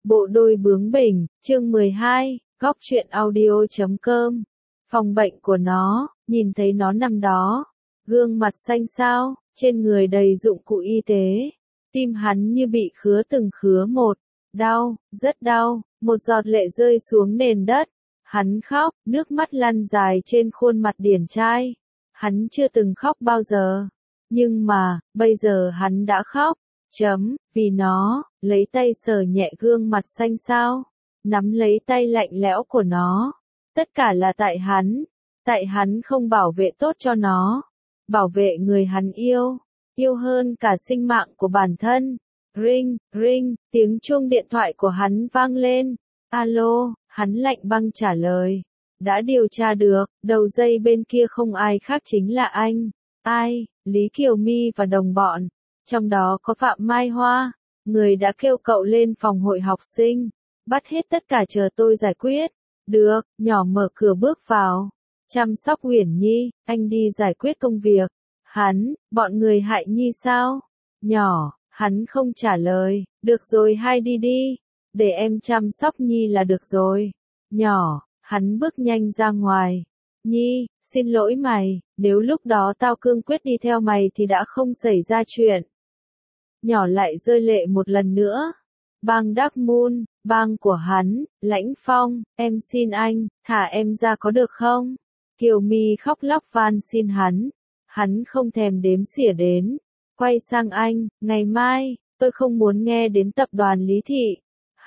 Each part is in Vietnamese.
Bộ đôi bướng bỉnh, chương 12, góc truyện audio.com. Phòng bệnh của nó, nhìn thấy nó nằm đó, gương mặt xanh xao, trên người đầy dụng cụ y tế. Tim hắn như bị khứa từng khứa một, đau, rất đau, một giọt lệ rơi xuống nền đất. Hắn khóc, nước mắt lăn dài trên khuôn mặt điển trai. Hắn chưa từng khóc bao giờ, nhưng mà, bây giờ hắn đã khóc. Vì nó, lấy tay sờ nhẹ gương mặt xanh xao, nắm lấy tay lạnh lẽo của nó. Tất cả là tại hắn không bảo vệ tốt cho nó, bảo vệ người hắn yêu hơn cả sinh mạng của bản thân. Ring, ring, tiếng chuông điện thoại của hắn vang lên. Alo, hắn lạnh băng trả lời. Đã điều tra được, đầu dây bên kia không ai khác chính là anh. Ai? Lý Kiều My và đồng bọn. Trong đó có Phạm Mai Hoa, người đã kêu cậu lên phòng hội học sinh. Bắt hết tất cả chờ tôi giải quyết. Được, nhỏ mở cửa bước vào. Chăm sóc Uyển Nhi, anh đi giải quyết công việc. Bọn người hại Nhi sao? Nhỏ, hắn không trả lời. Được rồi hai đi đi. Để em chăm sóc Nhi là được rồi. Nhỏ, hắn bước nhanh ra ngoài. Nhi, xin lỗi mày, nếu lúc đó tao cương quyết đi theo mày thì đã không xảy ra chuyện. Nhỏ lại rơi lệ một lần nữa. Bang Đắc Moon, bang của hắn, Lãnh Phong, em xin anh, thả em ra có được không? Kiều My khóc lóc van xin hắn không thèm đếm xỉa đến. Quay sang anh, ngày mai, tôi không muốn nghe đến tập đoàn Lý Thị.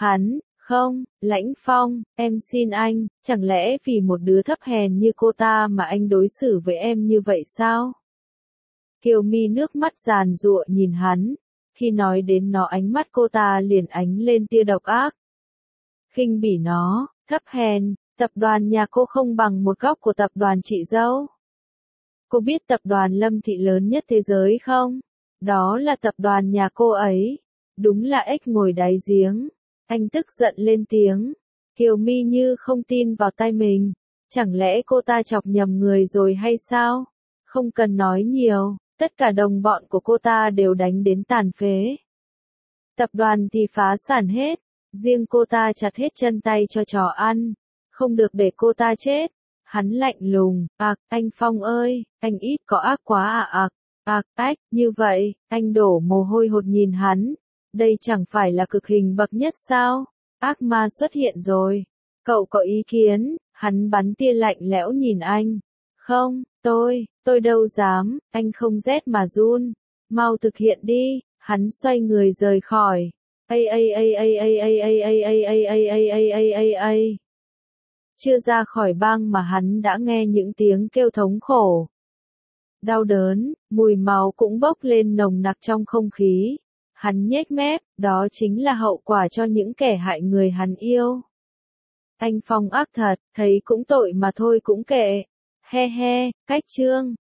Không, Lãnh Phong, em xin anh, chẳng lẽ vì một đứa thấp hèn như cô ta mà anh đối xử với em như vậy sao? Kiều My nước mắt giàn giụa nhìn hắn. Khi nói đến nó ánh mắt cô ta liền ánh lên tia độc ác. Khinh bỉ nó, thấp hèn, tập đoàn nhà cô không bằng một góc của tập đoàn chị dâu. Cô biết tập đoàn Lâm Thị lớn nhất thế giới không? Đó là tập đoàn nhà cô ấy. Đúng là ếch ngồi đáy giếng. Anh tức giận lên tiếng. Kiều My như không tin vào tai mình. Chẳng lẽ cô ta chọc nhầm người rồi hay sao? Không cần nói nhiều. Tất cả đồng bọn của cô ta đều đánh đến tàn phế. Tập đoàn thì phá sản hết. Riêng cô ta chặt hết chân tay cho chó ăn. Không được để cô ta chết. Hắn lạnh lùng. Anh Phong ơi, anh ít có ác quá như vậy, anh đổ mồ hôi hột nhìn hắn. Đây chẳng phải là cực hình bậc nhất sao? Ác ma xuất hiện rồi. Cậu có ý kiến? Hắn bắn tia lạnh lẽo nhìn anh. Không, tôi đâu dám, anh không rét mà run. Mau thực hiện đi, hắn xoay người rời khỏi. Chưa ra khỏi bang mà hắn đã nghe những tiếng kêu thống khổ. Đau đớn, mùi máu cũng bốc lên nồng nặc trong không khí. Hắn nhếch mép, đó chính là hậu quả cho những kẻ hại người hắn yêu. Anh Phong ác thật, thấy cũng tội mà thôi cũng kệ. He he, cách chương.